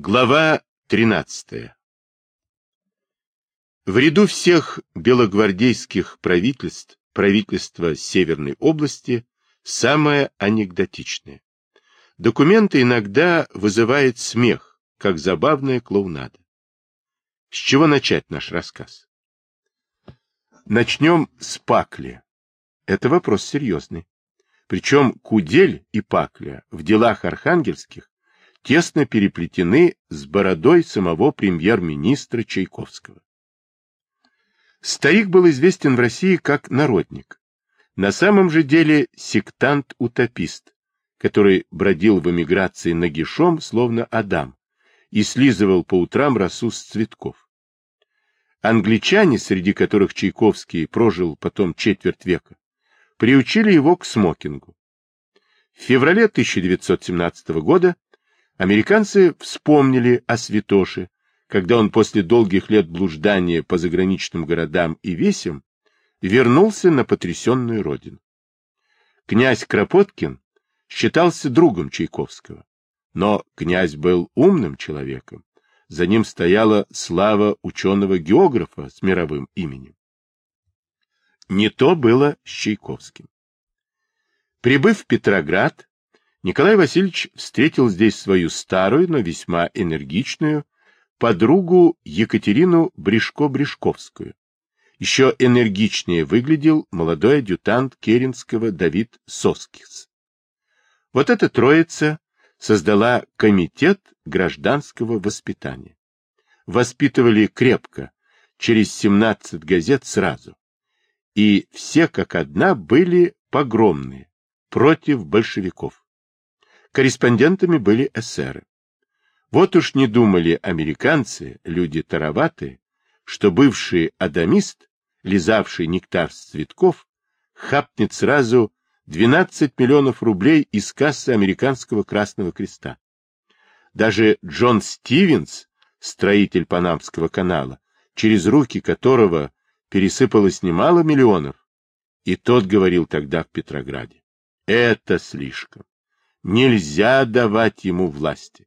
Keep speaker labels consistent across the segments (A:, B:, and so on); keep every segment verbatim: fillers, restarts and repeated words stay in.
A: Глава тринадцатая. В ряду всех белогвардейских правительств правительство Северной области самое анекдотичное. Документы иногда вызывают смех, как забавная клоунада. С чего начать наш рассказ? Начнем с Пакля. Это вопрос серьезный. Причем Кудель и Пакля в делах архангельских тесно переплетены с бородой самого премьер-министра Чайковского. Старик был известен в России как народник. На самом же деле сектант-утопист, который бродил в эмиграции нагишом, словно Адам, и слизывал по утрам росу с цветков. Англичане, среди которых Чайковский прожил потом четверть века, приучили его к смокингу. В феврале тысяча девятьсот семнадцатого года американцы вспомнили о святоше, когда он после долгих лет блуждания по заграничным городам и весям вернулся на потрясенную родину. Князь Кропоткин считался другом Чайковского, но князь был умным человеком, за ним стояла слава ученого-географа с мировым именем. Не то было с Чайковским. Прибыв в Петроград, Николай Васильевич встретил здесь свою старую, но весьма энергичную подругу Екатерину Брешко-Брешковскую. Еще энергичнее выглядел молодой адъютант Керенского Давид Соскис. Вот эта троица создала комитет гражданского воспитания. Воспитывали крепко, через семнадцать газет сразу. И все как одна были погромные, против большевиков. Корреспондентами были эсеры. Вот уж не думали американцы, люди тароватые, что бывший адамист, лизавший нектар с цветков, хапнет сразу двенадцать миллионов рублей из кассы американского Красного Креста. Даже Джон Стивенс, строитель Панамского канала, через руки которого пересыпалось немало миллионов, и тот говорил тогда в Петрограде: это слишком. Нельзя давать ему власти.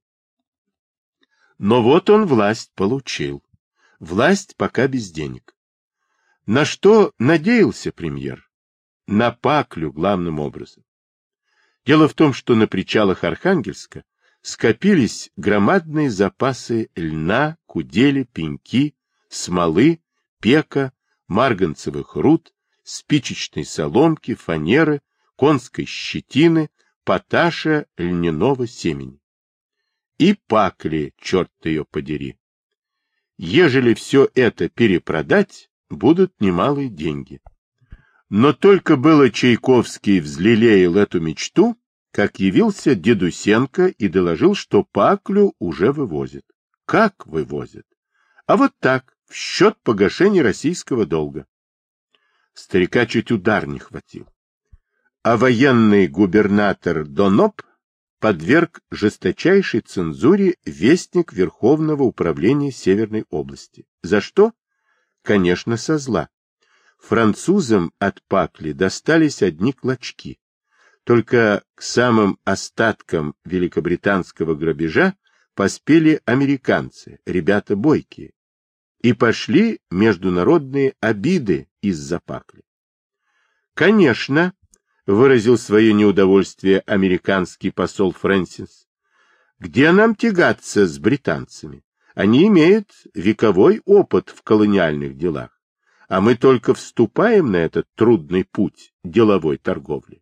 A: Но вот он власть получил. Власть пока без денег. На что надеялся премьер? На Паклю главным образом. Дело в том, что на причалах Архангельска скопились громадные запасы льна, кудели, пеньки, смолы, пека, марганцевых руд, спичечной соломки, фанеры, конской щетины, поташа, льняного семени. И Пакли, черт ее подери. Ежели все это перепродать, будут немалые деньги. Но только было Чайковский взлелеял эту мечту, как явился Дедусенко и доложил, что Паклю уже вывозят. Как вывозят? А вот так, в счет погашения российского долга. Старика чуть удар не хватил. А военный губернатор Доноп подверг жесточайшей цензуре вестник Верховного управления Северной области. За что? Конечно, со зла. Французам от Пакли достались одни клочки. Только к самым остаткам великобританского грабежа поспели американцы, ребята бойкие. И пошли международные обиды из-за Пакли. Конечно, выразил свое неудовольствие американский посол Фрэнсис. Где нам тягаться с британцами? Они имеют вековой опыт в колониальных делах, а мы только вступаем на этот трудный путь деловой торговли.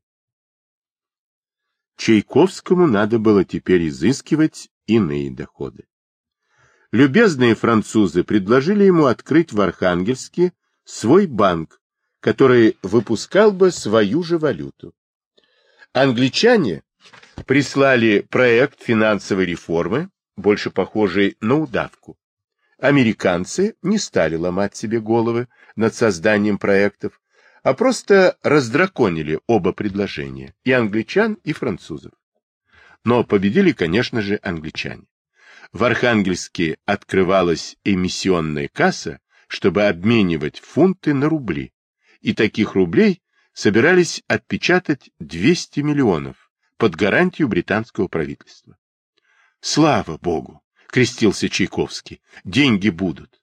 A: Чайковскому надо было теперь изыскивать иные доходы. Любезные французы предложили ему открыть в Архангельске свой банк, который выпускал бы свою же валюту. Англичане прислали проект финансовой реформы, больше похожий на удавку. Американцы не стали ломать себе головы над созданием проектов, а просто раздраконили оба предложения, и англичан, и французов. Но победили, конечно же, англичане. В Архангельске открывалась эмиссионная касса, чтобы обменивать фунты на рубли. И таких рублей собирались отпечатать двести миллионов под гарантию британского правительства. Слава Богу! крестился Чайковский. Деньги будут.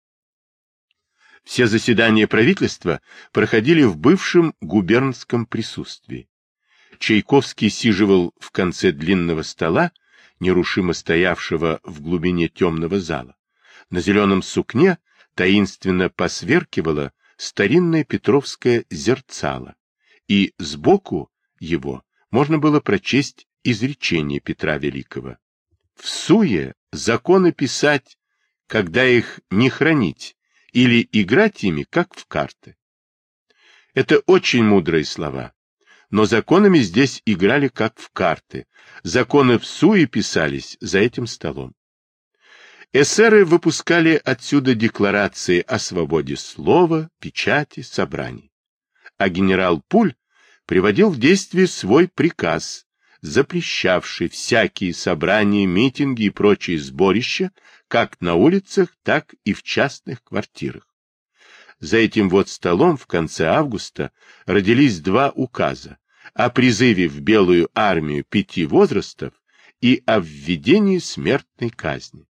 A: Все заседания правительства проходили в бывшем губернском присутствии. Чайковский сиживал в конце длинного стола, нерушимо стоявшего в глубине темного зала. На зеленом сукне таинственно посверкивало старинное петровское зерцало, и сбоку его можно было прочесть изречение Петра Великого. В суе законы писать, когда их не хранить, или играть ими, как в карты. Это очень мудрые слова, но законами здесь играли, как в карты. Законы в суе писались за этим столом. Эсеры выпускали отсюда декларации о свободе слова, печати, собраний. А генерал Пуль приводил в действие свой приказ, запрещавший всякие собрания, митинги и прочие сборища, как на улицах, так и в частных квартирах. За этим вот столом в конце августа родились два указа о призыве в Белую армию пяти возрастов и о введении смертной казни.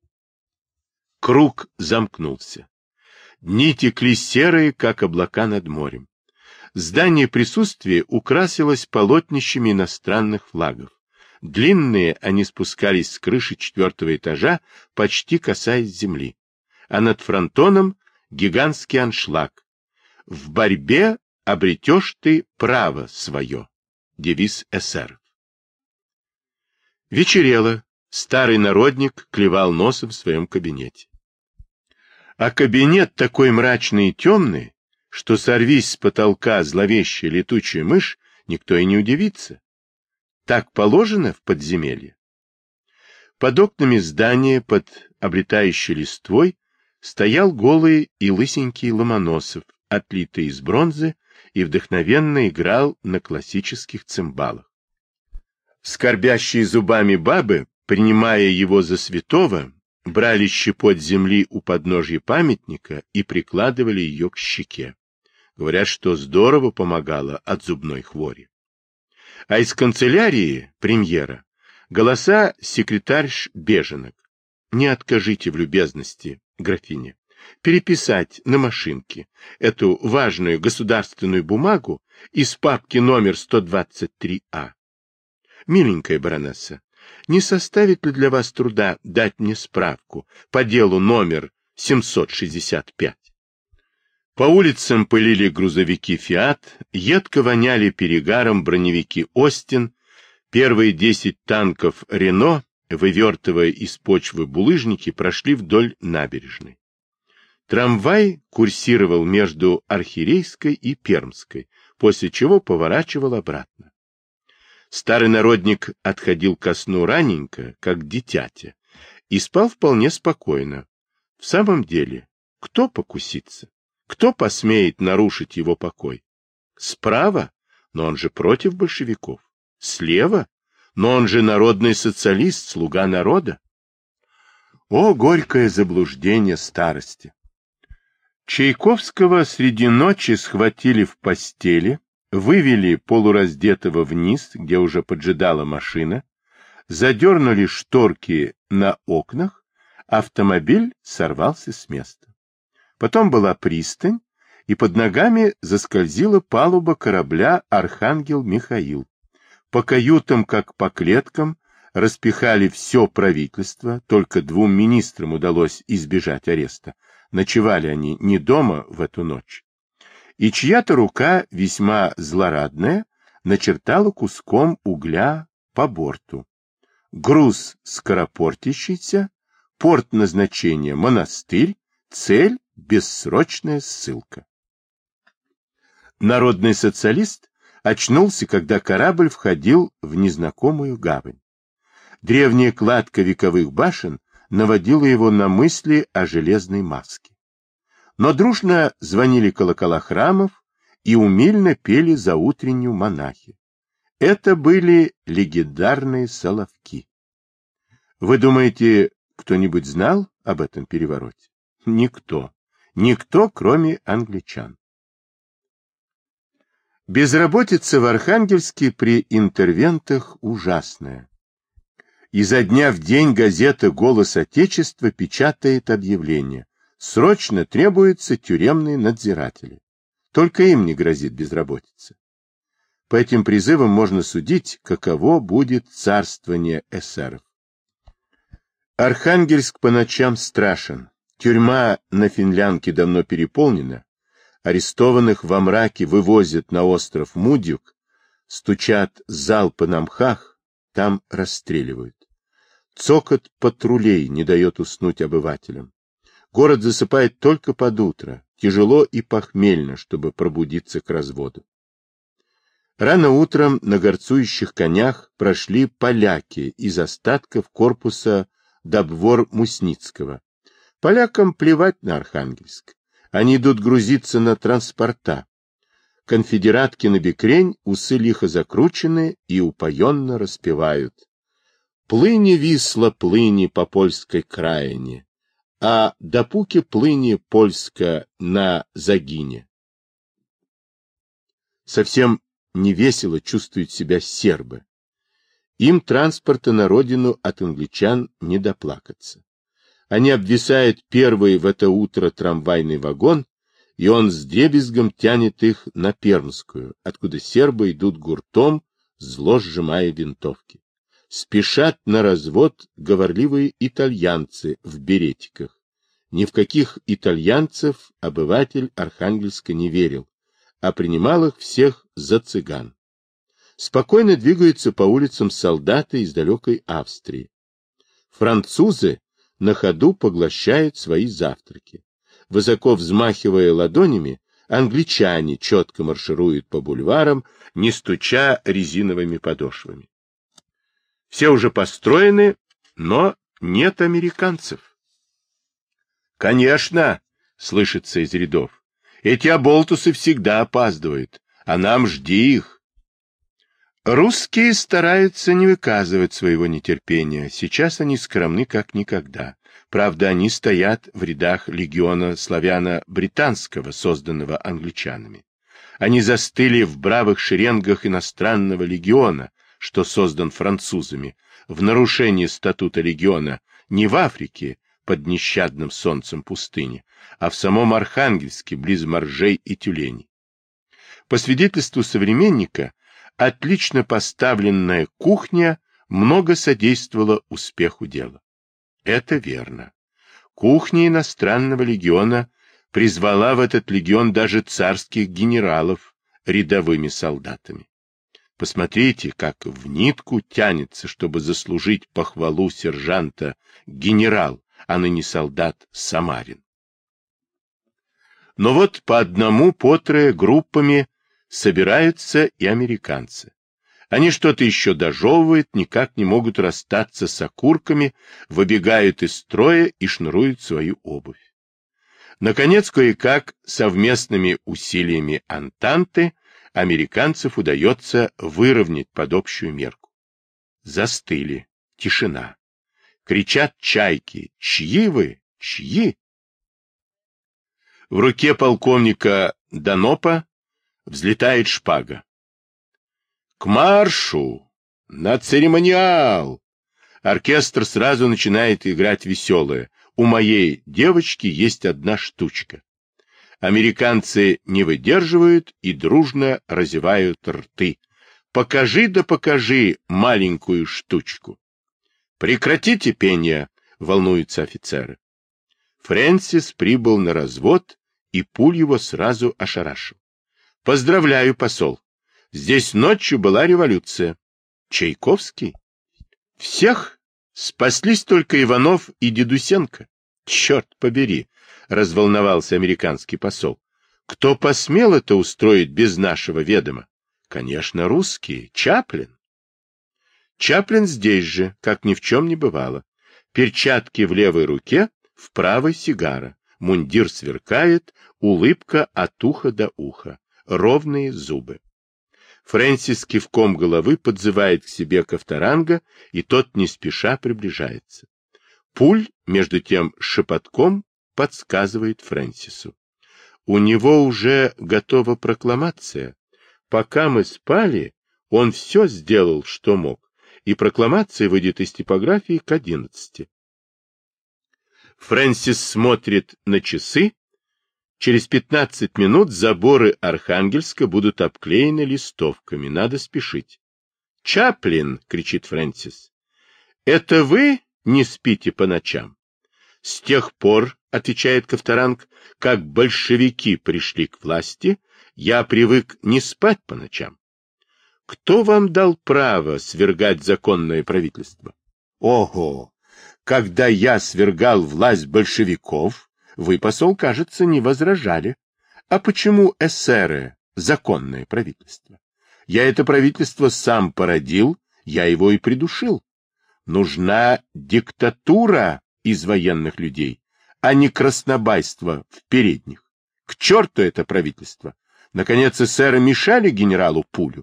A: Круг замкнулся. Дни текли серые, как облака над морем. Здание присутствия украсилось полотнищами иностранных флагов. Длинные они спускались с крыши четвертого этажа, почти касаясь земли. А над фронтоном гигантский аншлаг. В борьбе обретешь ты право свое. Девиз эсеров. Вечерело. Старый народник клевал носом в своем кабинете. А кабинет такой мрачный и темный, что сорвись с потолка зловещая летучая мышь, никто и не удивится. Так положено в подземелье. Под окнами здания, под облетающей листвой, стоял голый и лысенький Ломоносов, отлитый из бронзы, и вдохновенно играл на классических цимбалах. Скорбящие зубами бабы, принимая его за святого, брали щепоть земли у подножья памятника и прикладывали ее к щеке. Говорят, что здорово помогало от зубной хвори. А из канцелярии премьера голоса секретарш Беженок. Не откажите в любезности, графине, переписать на машинке эту важную государственную бумагу из папки номер сто двадцать три А. Миленькая баронесса, не составит ли для вас труда дать мне справку по делу номер семьсот шестьдесят пять? По улицам пылили грузовики «Фиат», едко воняли перегаром броневики «Остин», первые десять танков «Рено», вывертывая из почвы булыжники, прошли вдоль набережной. Трамвай курсировал между Архирейской и Пермской, после чего поворачивал обратно. Старый народник отходил ко сну раненько, как дитятя, и спал вполне спокойно. В самом деле, кто покусится? Кто посмеет нарушить его покой? Справа? Но он же против большевиков. Слева? Но он же народный социалист, слуга народа. О, горькое заблуждение старости! Чайковского среди ночи схватили в постели, вывели полураздетого вниз, где уже поджидала машина, задернули шторки на окнах, автомобиль сорвался с места. Потом была пристань, и под ногами заскользила палуба корабля «Архангел Михаил». По каютам, как по клеткам, распихали все правительство, только двум министрам удалось избежать ареста. Ночевали они не дома в эту ночь. И чья-то рука, весьма злорадная, начертала куском угля по борту. Груз скоропортящийся, порт назначения монастырь, цель — бессрочная ссылка. Народный социалист очнулся, когда корабль входил в незнакомую гавань. Древняя кладка вековых башен наводила его на мысли о железной маске. Но дружно звонили колокола храмов и умильно пели заутреннюю монахи. Это были легендарные соловки. Вы думаете, кто-нибудь знал об этом перевороте? Никто. Никто, кроме англичан. Безработица в Архангельске при интервентах ужасная. Изо дня в день газета «Голос Отечества» печатает объявление. Срочно требуются тюремные надзиратели. Только им не грозит безработица. По этим призывам можно судить, каково будет царствование эсеров. Архангельск по ночам страшен. Тюрьма на Финлянке давно переполнена. Арестованных во мраке вывозят на остров Мудюк, стучат залпы на мхах, там расстреливают. Цокот патрулей не дает уснуть обывателям. Город засыпает только под утро, тяжело и похмельно, чтобы пробудиться к разводу. Рано утром на горцующих конях прошли поляки из остатков корпуса Добвор-Мусницкого. Полякам плевать на Архангельск. Они идут грузиться на транспорта. Конфедератки на бекрень, усы лихо закручены и упоенно распевают. Плыни, Висла, плыни по польской краине, а допуки плыни польска на загине. Совсем невесело чувствуют себя сербы. Им транспорта на родину от англичан не доплакаться. Они обвисают первый в это утро трамвайный вагон, и он с дребезгом тянет их на Пермскую, откуда сербы идут гуртом, зло сжимая винтовки. Спешат на развод говорливые итальянцы в беретиках. Ни в каких итальянцев обыватель Архангельска не верил, а принимал их всех за цыган. Спокойно двигаются по улицам солдаты из далекой Австрии. Французы на ходу поглощают свои завтраки. Высоко взмахивая ладонями, англичане четко маршируют по бульварам, не стуча резиновыми подошвами. Все уже построены, но нет американцев. «Конечно!» — слышится из рядов. «Эти оболтусы всегда опаздывают, а нам жди их». Русские стараются не выказывать своего нетерпения. Сейчас они скромны как никогда. Правда, они стоят в рядах легиона славяно-британского, созданного англичанами. Они застыли в бравых шеренгах иностранного легиона, что создан французами, в нарушении статута легиона не в Африке, под нещадным солнцем пустыни, а в самом Архангельске, близ моржей и тюленей. По свидетельству современника, отлично поставленная кухня много содействовала успеху дела. Это верно. Кухня иностранного легиона призвала в этот легион даже царских генералов рядовыми солдатами. Посмотрите, как в нитку тянется, чтобы заслужить похвалу сержанта генерал, а ныне солдат Самарин. Но вот по одному, по трое группами собираются и американцы. Они что-то еще дожевывают, никак не могут расстаться с окурками, выбегают из строя и шнуруют свою обувь. Наконец, кое-как совместными усилиями Антанты американцев удается выровнять под общую мерку. Застыли. Тишина. Кричат чайки. «Чьи вы? Чьи?» В руке полковника Данопа взлетает шпага. «К маршу! На церемониал!» Оркестр сразу начинает играть веселое. «У моей девочки есть одна штучка». Американцы не выдерживают и дружно разевают рты. «Покажи да покажи маленькую штучку». «Прекратите пение!» — волнуются офицеры. Фрэнсис прибыл на развод, и пуль его сразу ошарашил. «Поздравляю, посол! Здесь ночью была революция». «Чайковский?» «Всех? Спаслись только Иванов и Дедусенко». «Черт побери!» — разволновался американский посол. «Кто посмел это устроить без нашего ведома?» «Конечно, русские. Чаплин». Чаплин здесь же, как ни в чем не бывало. Перчатки в левой руке, в правой сигара. Мундир сверкает, улыбка от уха до уха. Ровные зубы. Фрэнсис кивком головы подзывает к себе Ковторанга, и тот не спеша приближается. Пуль, между тем, шепотком подсказывает Фрэнсису. У него уже готова прокламация. Пока мы спали, он все сделал, что мог, и прокламация выйдет из типографии к одиннадцати. Фрэнсис смотрит на часы. Через пятнадцать минут заборы Архангельска будут обклеены листовками. Надо спешить. «Чаплин!» — кричит Фрэнсис. «Это вы не спите по ночам?» «С тех пор, — отвечает Ковторанг, — как большевики пришли к власти, я привык не спать по ночам». «Кто вам дал право свергать законное правительство?» «Ого! Когда я свергал власть большевиков, вы, посол, кажется, не возражали. А почему эсеры — законное правительство? Я это правительство сам породил, я его и придушил. Нужна диктатура из военных людей, а не краснобайство в передних. К черту это правительство! Наконец, эсеры мешали генералу Пулю.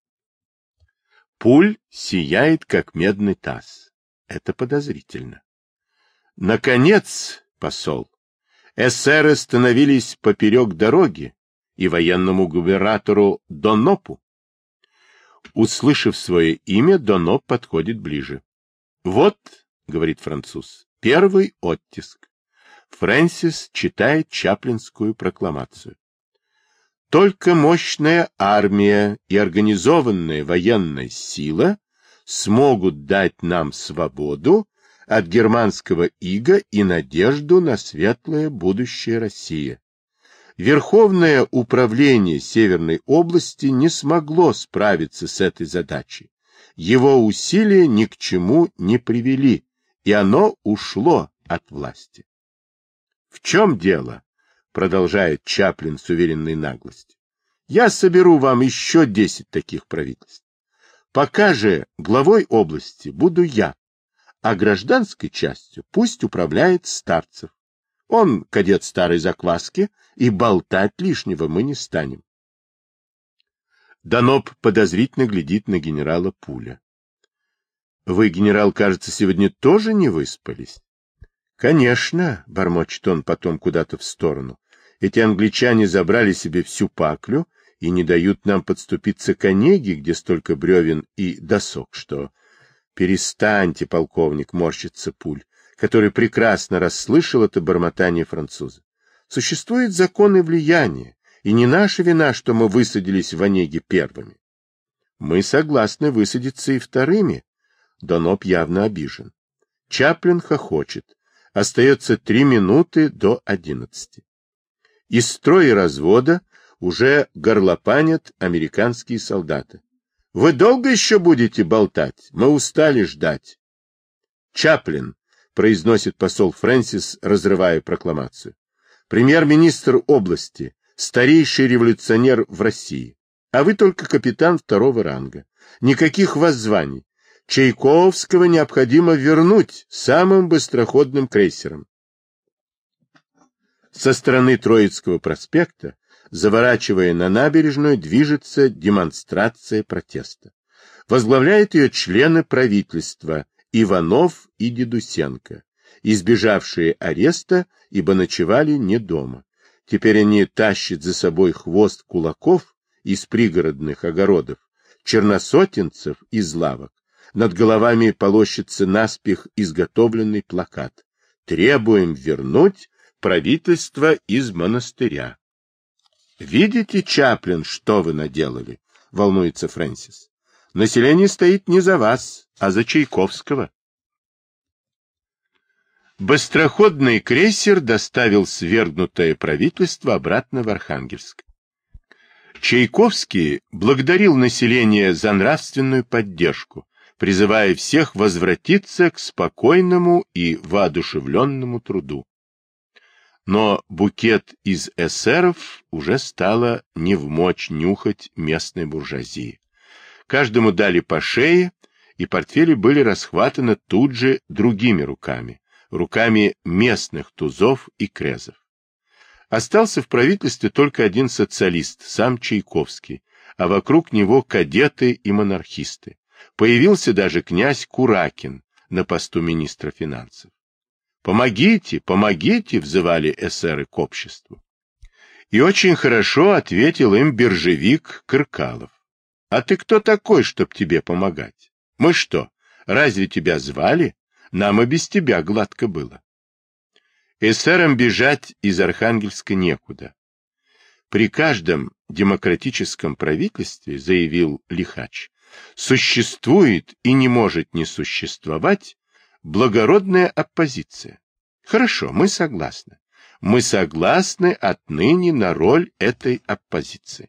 A: Пуль сияет, как медный таз. Это подозрительно. Наконец, посол, эсеры становились поперек дороги и военному губернатору Донопу. Услышав свое имя, Доноп подходит ближе. «Вот, — говорит француз, — первый оттиск». Фрэнсис читает Чаплинскую прокламацию. Только мощная армия и организованная военная сила смогут дать нам свободу от германского ига и надежду на светлое будущее России. Верховное управление Северной области не смогло справиться с этой задачей. Его усилия ни к чему не привели, и оно ушло от власти. «В чем дело?» — продолжает Чаплин с уверенной наглостью. «Я соберу вам еще десять таких правительств. Пока же главой области буду я, а гражданской частью пусть управляет Старцев. Он кадет старой закваски, и болтать лишнего мы не станем». Доноп подозрительно глядит на генерала Пуля. «Вы, генерал, кажется, сегодня тоже не выспались?» «Конечно», — бормочет он потом куда-то в сторону, — «эти англичане забрали себе всю паклю и не дают нам подступиться к Онеге, где столько бревен и досок, что...» «Перестаньте, полковник», — морщится Пуль, который прекрасно расслышал это бормотание француза. «Существуют законы влияния, и не наша вина, что мы высадились в Онеге первыми». «Мы согласны высадиться и вторыми». Доноп явно обижен. Чаплин хохочет. Остается три минуты до одиннадцати. Из строя развода уже горлопанят американские солдаты. «Вы долго еще будете болтать? Мы устали ждать». «Чаплин», — произносит посол Фрэнсис, разрывая прокламацию, — «премьер-министр области, старейший революционер в России, а вы только капитан второго ранга. Никаких воззваний. Чайковского необходимо вернуть самым быстроходным крейсером». Со стороны Троицкого проспекта, заворачивая на набережную, движется демонстрация протеста. Возглавляют ее члены правительства Иванов и Дедусенко, избежавшие ареста, ибо ночевали не дома. Теперь они тащат за собой хвост кулаков из пригородных огородов, черносотенцев из лавок. Над головами полощется наспех изготовленный плакат: «Требуем вернуть правительство из монастыря». «Видите, Чаплин, что вы наделали?» — волнуется Фрэнсис. «Население стоит не за вас, а за Чайковского». Быстроходный крейсер доставил свергнутое правительство обратно в Архангельск. Чайковский благодарил население за нравственную поддержку, призывая всех возвратиться к спокойному и воодушевленному труду. Но букет из эсеров уже стало невмочь нюхать местной буржуазии. Каждому дали по шее, и портфели были расхватаны тут же другими руками, руками местных тузов и крезов. Остался в правительстве только один социалист, сам Чайковский, а вокруг него кадеты и монархисты. Появился даже князь Куракин на посту министра финансов. «Помогите, помогите!» — взывали эсеры к обществу. И очень хорошо ответил им биржевик Кыркалов. «А ты кто такой, чтоб тебе помогать? Мы что, Разве тебя звали? Нам и без тебя гладко было. Эсерам бежать из Архангельска некуда. При каждом демократическом правительстве, заявил Лихач, существует и не может не существовать благородная оппозиция. Хорошо, мы согласны. Мы согласны отныне на роль этой оппозиции.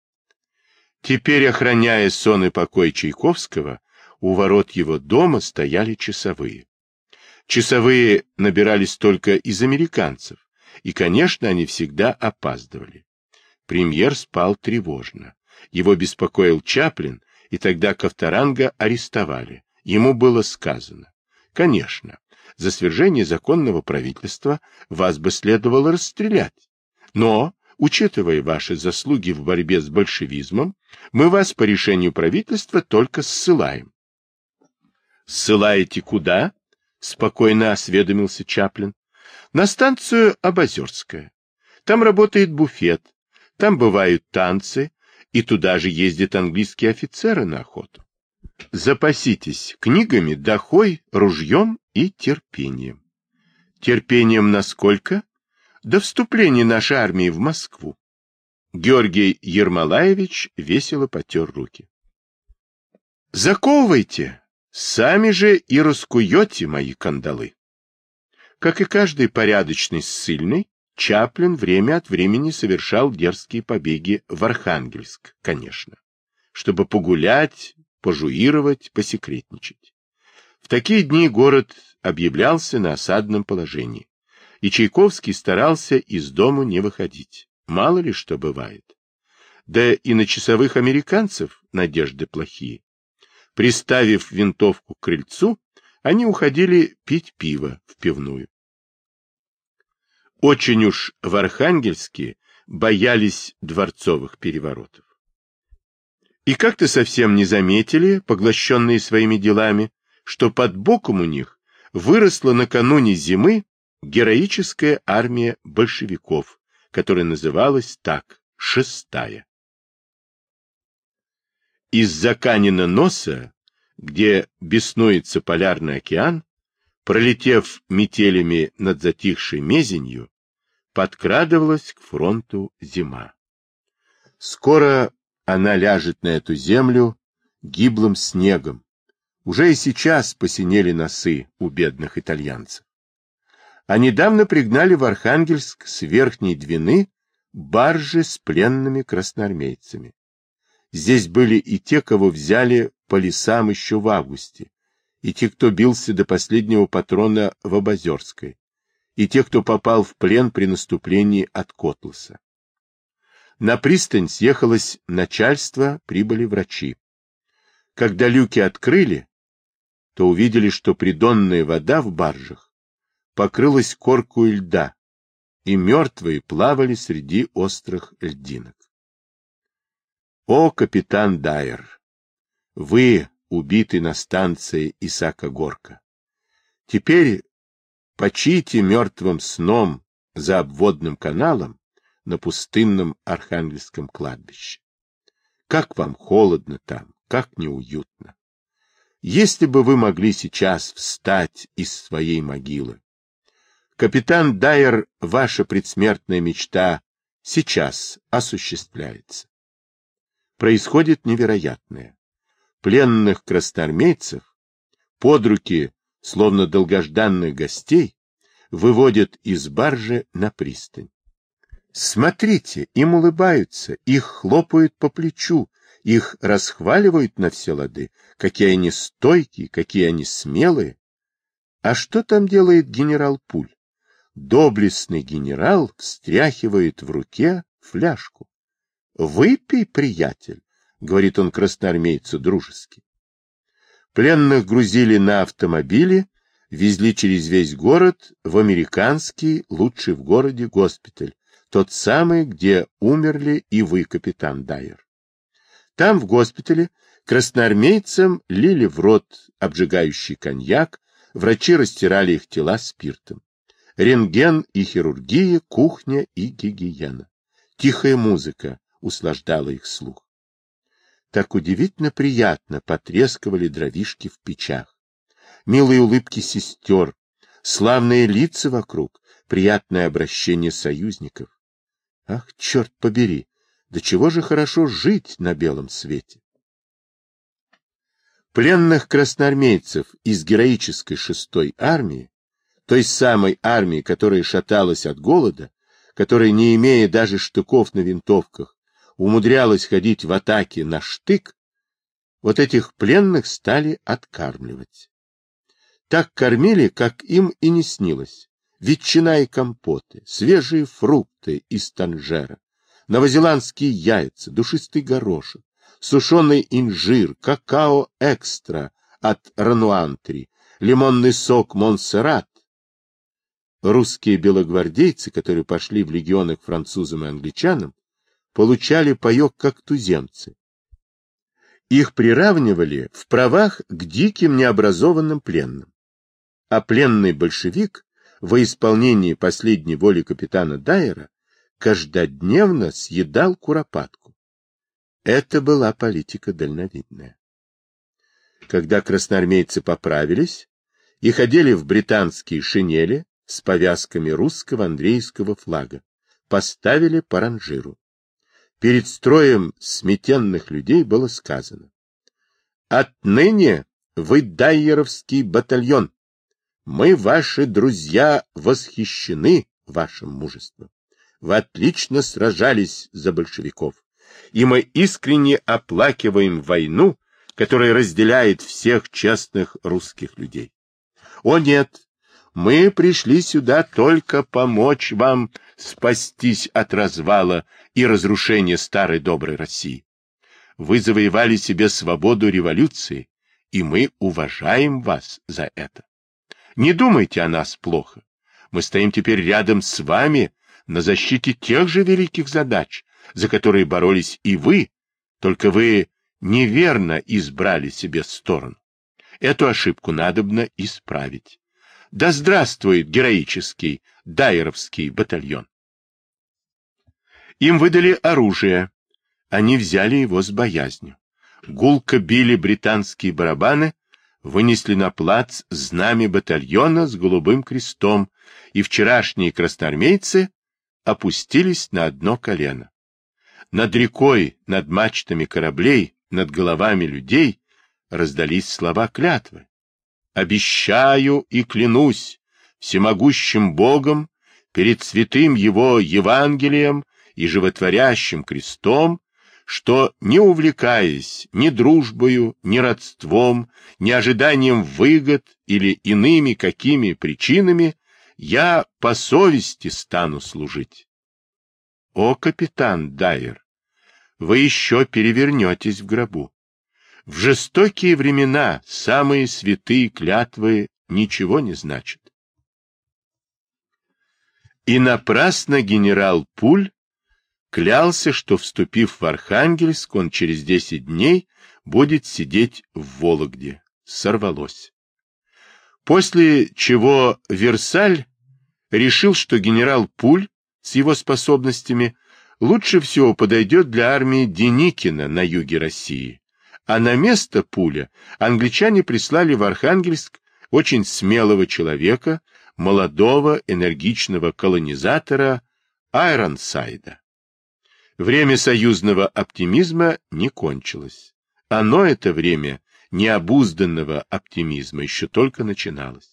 A: Теперь, охраняя сон и покой Чайковского, у ворот его дома стояли часовые. Часовые набирались только из американцев, и, конечно, они всегда опаздывали. Премьер спал тревожно. Его беспокоил Чаплин, и тогда Ковторанга арестовали. Ему было сказано: конечно, за свержение законного правительства вас бы следовало расстрелять, но, учитывая ваши заслуги в борьбе с большевизмом, мы вас по решению правительства только ссылаем. — Ссылаете куда? — спокойно осведомился Чаплин. — На станцию Абазерская. Там работает буфет, там бывают танцы, и туда же ездят английские офицеры на охоту. Запаситесь книгами, дохой, ружьем и терпением. Терпением насколько? До вступления нашей армии в Москву. Георгий Ермолаевич весело потер руки. Заковывайте, сами же и раскуете мои кандалы. Как и каждый порядочный ссыльный, Чаплин время от времени совершал дерзкие побеги в Архангельск, конечно, чтобы погулять, пожуировать, посекретничать. В такие дни город объявлялся на осадном положении, и Чайковский старался из дому не выходить. Мало ли что бывает. Да и на часовых американцев надежды плохие. Приставив винтовку к крыльцу, они уходили пить пиво в пивную. Очень уж в Архангельске боялись дворцовых переворотов. И как-то совсем не заметили, поглощенные своими делами, что под боком у них выросла накануне зимы героическая армия большевиков, которая называлась так — «Шестая». Из-за Канина носа, где беснуется полярный океан, пролетев метелями над затихшей Мезенью, подкрадывалась к фронту зима. Скоро она ляжет на эту землю гиблым снегом. Уже и сейчас посинели носы у бедных итальянцев. А недавно пригнали в Архангельск с Верхней Двины баржи с пленными красноармейцами. Здесь были и те, кого взяли по лесам еще в августе, и те, кто бился до последнего патрона в Абазерской, и те, кто попал в плен при наступлении от Котласа. На пристань съехалось начальство, прибыли врачи. Когда люки открыли, то увидели, что придонная вода в баржах покрылась коркой льда, и мертвые плавали среди острых льдинок. О, капитан Дайер, вы убиты на станции Исаака Горка. Теперь почите мертвым сном за обводным каналом на пустынном Архангельском кладбище. Как вам холодно там, как неуютно. Если бы вы могли сейчас встать из своей могилы. Капитан Дайер, ваша предсмертная мечта сейчас осуществляется. Происходит невероятное. Пленных красноармейцев под руки, словно долгожданных гостей, выводят из баржи на пристань. Смотрите, им улыбаются, их хлопают по плечу, их расхваливают на все лады, какие они стойкие, какие они смелые. А что там делает генерал Пуль? Доблестный генерал встряхивает в руке фляжку. «Выпей, приятель», — говорит он красноармейцу дружески. Пленных грузили на автомобиле, везли через весь город в американский, лучший в городе, госпиталь, тот самый, где умерли и вы, капитан Дайер. Там, в госпитале, красноармейцам лили в рот обжигающий коньяк, врачи растирали их тела спиртом. Рентген и хирургия, кухня и гигиена. Тихая музыка услаждала их слух. Так удивительно приятно потрескивали дровишки в печах. милые улыбки сестер, славные лица вокруг, приятное обращение союзников. Ах, черт побери, до чего же хорошо жить на белом свете! Пленных красноармейцев из героической шестой армии, той самой армии, которая шаталась от голода, которая, не имея даже штыков на винтовках, умудрялась ходить в атаке на штык, вот этих пленных стали откармливать. Так кормили, как им и не снилось. Ветчина и компоты, свежие фрукты из Танжера, новозеландские яйца, душистый горошек, сушеный инжир, какао экстра от Рануантри, лимонный сок Монсеррат. Русские белогвардейцы, которые пошли в легионы к французам и англичанам, получали паек как туземцы. Их приравнивали в правах к диким необразованным пленным. А пленный большевик во исполнении последней воли капитана Дайера каждодневно съедал куропатку. Это была политика дальновидная. Когда красноармейцы поправились и ходили в британские шинели с повязками русского андреевского флага, поставили по ранжиру. Перед строем сметенных людей было сказано: «Отныне вы дайеровский батальон. Мы, ваши друзья, восхищены вашим мужеством. Вы отлично сражались за большевиков, и мы искренне оплакиваем войну, которая разделяет всех честных русских людей. О нет, мы пришли сюда только помочь вам спастись от развала и разрушения старой доброй России. Вы завоевали себе свободу революции, и мы уважаем вас за это. Не думайте о нас плохо. Мы стоим теперь рядом с вами на защите тех же великих задач, за которые боролись и вы, только вы неверно избрали себе сторону. Эту ошибку надобно исправить. Да здравствует героический дайеровский батальон! Им выдали оружие. Они взяли его с боязнью. Гулко били британские барабаны, вынесли на плац знамя батальона с голубым крестом, и вчерашние красноармейцы опустились на одно колено. Над рекой, над мачтами кораблей, над головами людей раздались слова клятвы. «Обещаю и клянусь всемогущим Богом перед святым Его Евангелием и животворящим крестом, что, не увлекаясь ни дружбою, ни родством, ни ожиданием выгод или иными какими причинами, я по совести стану служить». О, капитан Дайер, вы еще перевернетесь в гробу. В жестокие времена самые святые клятвы ничего не значат. И напрасно генерал Пуль клялся, что, вступив в Архангельск, он через десять дней будет сидеть в Вологде. Сорвалось. После чего Версаль решил, что генерал Пуль с его способностями лучше всего подойдет для армии Деникина на юге России, а на место Пуля англичане прислали в Архангельск очень смелого человека, молодого энергичного колонизатора Айронсайда. Время союзного оптимизма не кончилось. Оно, это время необузданного оптимизма, еще только начиналось.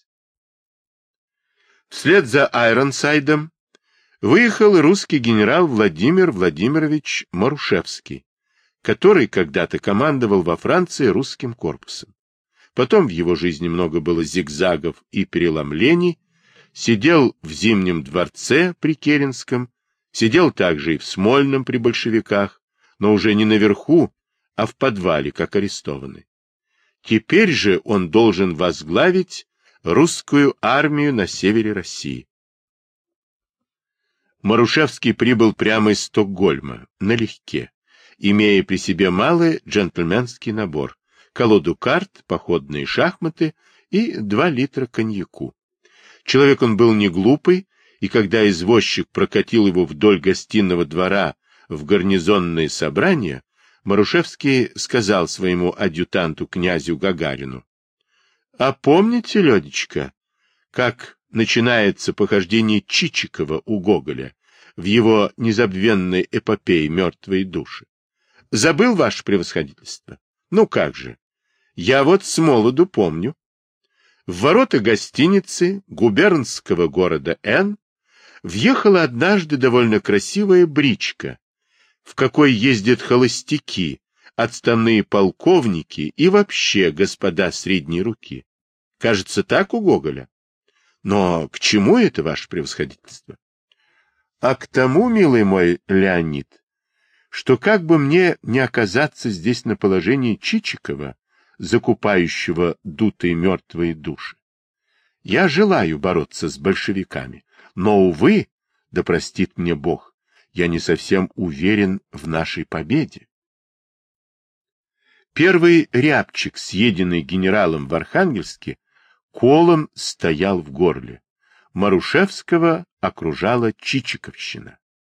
A: Вслед за Айронсайдом выехал русский генерал Владимир Владимирович Марушевский, который когда-то командовал во Франции русским корпусом. Потом в его жизни много было зигзагов и переломлений, сидел в Зимнем дворце при Керенском, сидел также и в Смольном при большевиках, но уже не наверху, а в подвале, как арестованный. Теперь же он должен возглавить русскую армию на севере России. Марушевский прибыл прямо из Стокгольма, налегке, имея при себе малый джентльменский набор, колоду карт, походные шахматы и два литра коньяку. Человек он был не глупый, и когда извозчик прокатил его вдоль гостиного двора в гарнизонные собрания, Марушевский сказал своему адъютанту князю Гагарину: А помните, Ленечка, как начинается похождение Чичикова у Гоголя в его незабвенной эпопее «Мертвые души»? Забыл ваше превосходительство? Ну как же, я вот с молоду помню. В ворота гостиницы губернского города Н въехала однажды довольно красивая бричка, в какой ездят холостяки, отставные полковники и вообще господа средней руки. Кажется, так у Гоголя. Но к чему это, ваше превосходительство? А к тому, милый мой Леонид, что как бы мне не оказаться здесь на положении Чичикова, закупающего дутые мертвые души. Я желаю бороться с большевиками, но, увы, да простит мне Бог, я не совсем уверен в нашей победе. Первый рябчик, съеденный генералом в Архангельске, колом стоял в горле. Марушевского окружала чичиковщина.